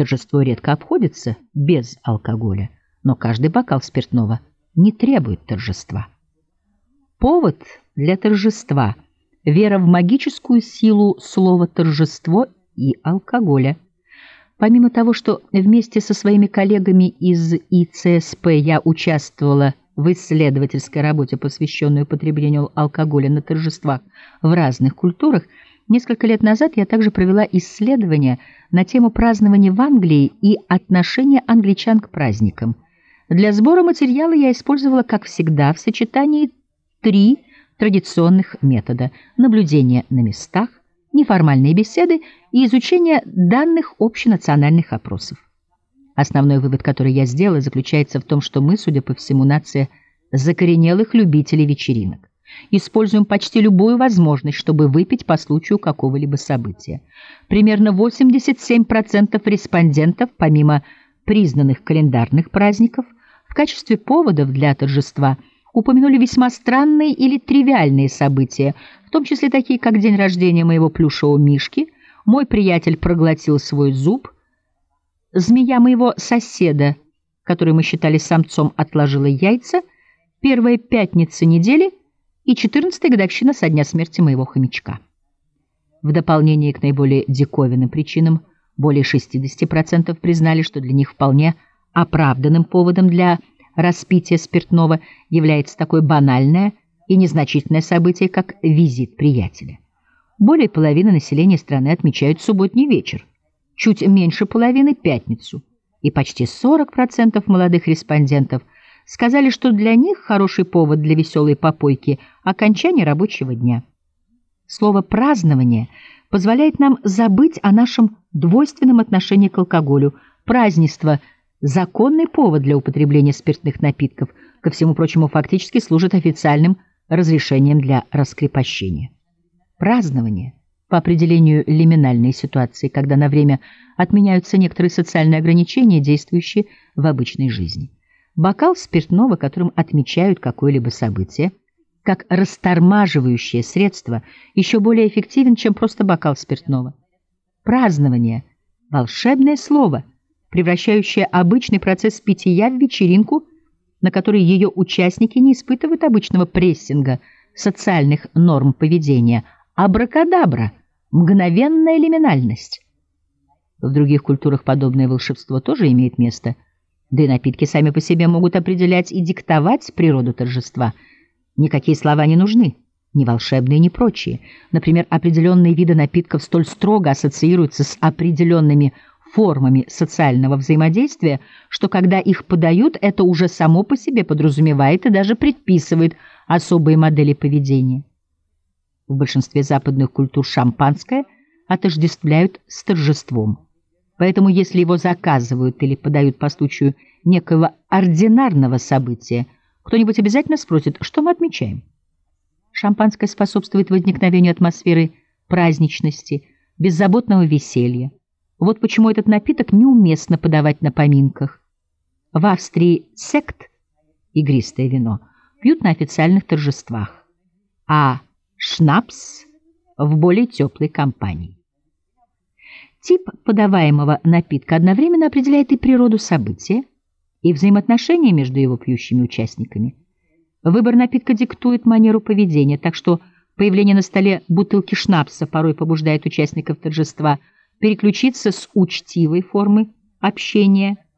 Торжество редко обходится без алкоголя, но каждый бокал спиртного не требует торжества. Повод для торжества – вера в магическую силу слова «торжество» и алкоголя. Помимо того, что вместе со своими коллегами из ИЦСП я участвовала в исследовательской работе, посвященной употреблению алкоголя на торжествах в разных культурах, несколько лет назад я также провела исследование на тему празднования в Англии и отношения англичан к праздникам. Для сбора материала я использовала, как всегда, в сочетании 3 традиционных метода: наблюдение на местах, неформальные беседы и изучение данных общенациональных опросов. Основной вывод, который я сделала, заключается в том, что мы, судя по всему, нация закоренелых любителей вечеринок. Используем почти любую возможность, чтобы выпить по случаю какого-либо события. Примерно 87% респондентов, помимо признанных календарных праздников, в качестве поводов для торжества упомянули весьма странные или тривиальные события, в том числе такие, как день рождения моего плюшевого мишки, мой приятель проглотил свой зуб, змея моего соседа, который мы считали самцом, отложила яйца, первая пятница недели и 14-я годовщина со дня смерти моего хомячка. В дополнение к наиболее диковинным причинам, более 60% признали, что для них вполне оправданным поводом для распития спиртного является такое банальное и незначительное событие, как визит приятеля. Более половины населения страны отмечают субботний вечер, чуть меньше половины – пятницу, и почти 40% молодых респондентов сказали, что для них хороший повод для веселой попойки – окончание рабочего дня. Слово «празднование» позволяет нам забыть о нашем двойственном отношении к алкоголю. Празднество – законный повод для употребления спиртных напитков, ко всему прочему, фактически служит официальным разрешением для раскрепощения. Празднование, по определению лиминальной ситуации, когда на время отменяются некоторые социальные ограничения, действующие в обычной жизни. Бокал спиртного, которым отмечают какое-либо событие, как растормаживающее средство, еще более эффективен, чем просто бокал спиртного. Празднование – волшебное слово, превращающее обычный процесс питья в вечеринку, на которой ее участники не испытывают обычного прессинга социальных норм поведения. Абракадабра – мгновенная лиминальность. В других культурах подобное волшебство тоже имеет место, да и напитки сами по себе могут определять и диктовать природу торжества. Никакие слова не нужны, ни волшебные, ни прочие. Например, определенные виды напитков столь строго ассоциируются с определенными формами социального взаимодействия, что когда их подают, это уже само по себе подразумевает и даже предписывает особые модели поведения. В большинстве западных культур шампанское отождествляют с торжеством. Поэтому если его заказывают или подают по случаю некоего ординарного события, кто-нибудь обязательно спросит, что мы отмечаем. Шампанское способствует возникновению атмосферы праздничности, беззаботного веселья. Вот почему этот напиток неуместно подавать на поминках. В Австрии сект, игристое вино, пьют на официальных торжествах, а шнапс в более теплой компании. Тип подаваемого напитка одновременно определяет и природу события, и взаимоотношения между его пьющими участниками. Выбор напитка диктует манеру поведения, так что появление на столе бутылки шнапса порой побуждает участников торжества переключиться с учтивой формы общения